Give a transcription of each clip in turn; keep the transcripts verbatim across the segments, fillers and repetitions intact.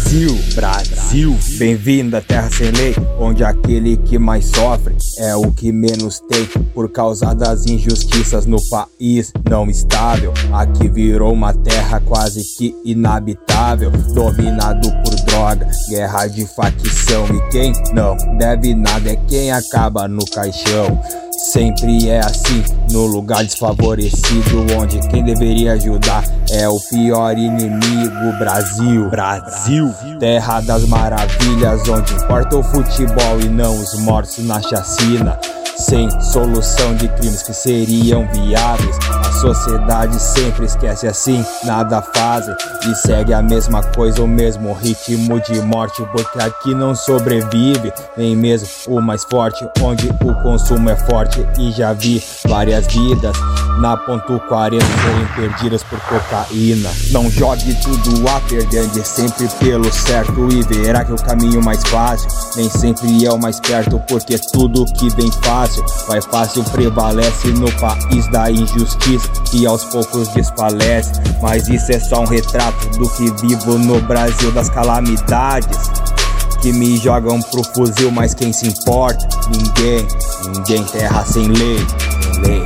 Brasil, Brasil, bem-vindo à terra sem lei, onde aquele que mais sofre é o que menos tem, por causa das injustiças no país não estável. Aqui virou uma terra quase que inabitável, dominado por droga, guerra de facção, e quem não deve nada é quem acaba no caixão. Sempre é assim, no lugar desfavorecido, onde quem deveria ajudar é o pior inimigo. Brasil, Brasil, terra das maravilhas, onde importa o futebol e não os mortos na chacina. Sem solução de crimes que seriam viáveis, a sociedade sempre esquece, assim nada fazem e segue a mesma coisa, o mesmo ritmo de morte, porque aqui não sobrevive nem mesmo o mais forte, onde o consumo é forte. E já vi várias vidas na ponto quarenta serem perdidas por cocaína. Não jogue tudo a perder, ande sempre pelo certo e verá que o caminho mais fácil nem sempre é o mais perto, porque tudo que vem fácil vai fácil prevalece no país da injustiça e aos poucos desfalece. Mas isso é só um retrato do que vivo no Brasil, das calamidades que me jogam pro fuzil, mas quem se importa? Ninguém, ninguém, terra sem lei, sem lei.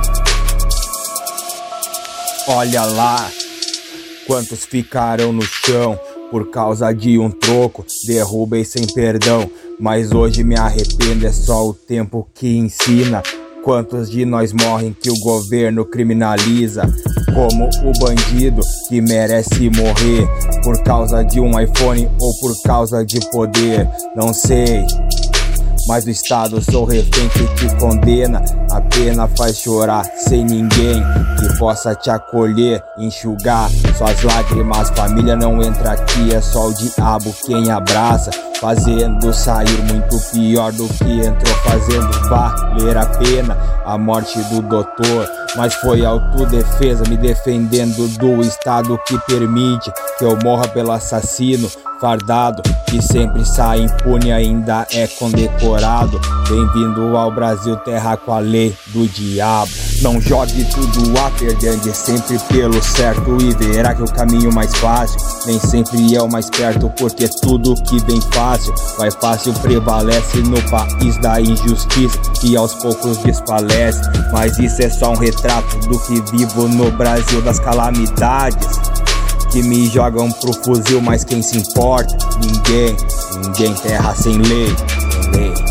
Olha lá, quantos ficaram no chão por causa de um troco, derrubei sem perdão, mas hoje me arrependo, é só o tempo que ensina. Quantos de nós morrem que o governo criminaliza, como o bandido que merece morrer por causa de um iPhone ou por causa de poder, não sei. Mas o Estado sou refém que te condena, a pena faz chorar sem ninguém que possa te acolher, enxugar suas lágrimas. Família não entra aqui, é só o diabo quem abraça, fazendo sair muito pior do que entrou, fazendo valer a pena a morte do doutor. Mas foi autodefesa, me defendendo do Estado que permite que eu morra pelo assassino fardado, que sempre sai impune e ainda é condecorado. Bem-vindo ao Brasil, terra com a lei do diabo. Não jogue tudo a perder, ande sempre pelo certo e verá que o caminho mais fácil nem sempre é o mais perto, porque tudo que vem fácil vai fácil prevalece no país da injustiça e aos poucos desfalece. Mas isso é só um retrato do que vivo no Brasil, das calamidades que me jogam pro fuzil, mas quem se importa? Ninguém, ninguém, terra sem lei, sem lei.